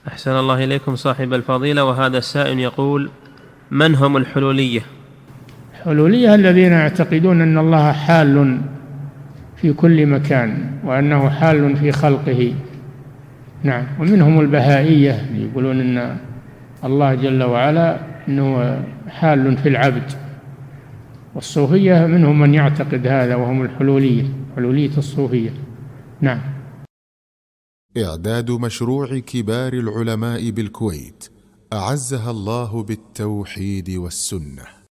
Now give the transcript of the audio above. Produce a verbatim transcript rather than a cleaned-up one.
أحسن الله إليكم صاحب الفضيلة. وهذا السائل يقول: من هم الحلولية؟ الحلولية الذين يعتقدون أن الله حال في كل مكان وأنه حال في خلقه. نعم. ومنهم البهائية يقولون أن الله جل وعلا أنه حال في العبد. والصوفية منهم من يعتقد هذا وهم الحلولية، حلولية الصوفية. نعم. إعداد مشروع كبار العلماء بالكويت أعزها الله بالتوحيد والسنة.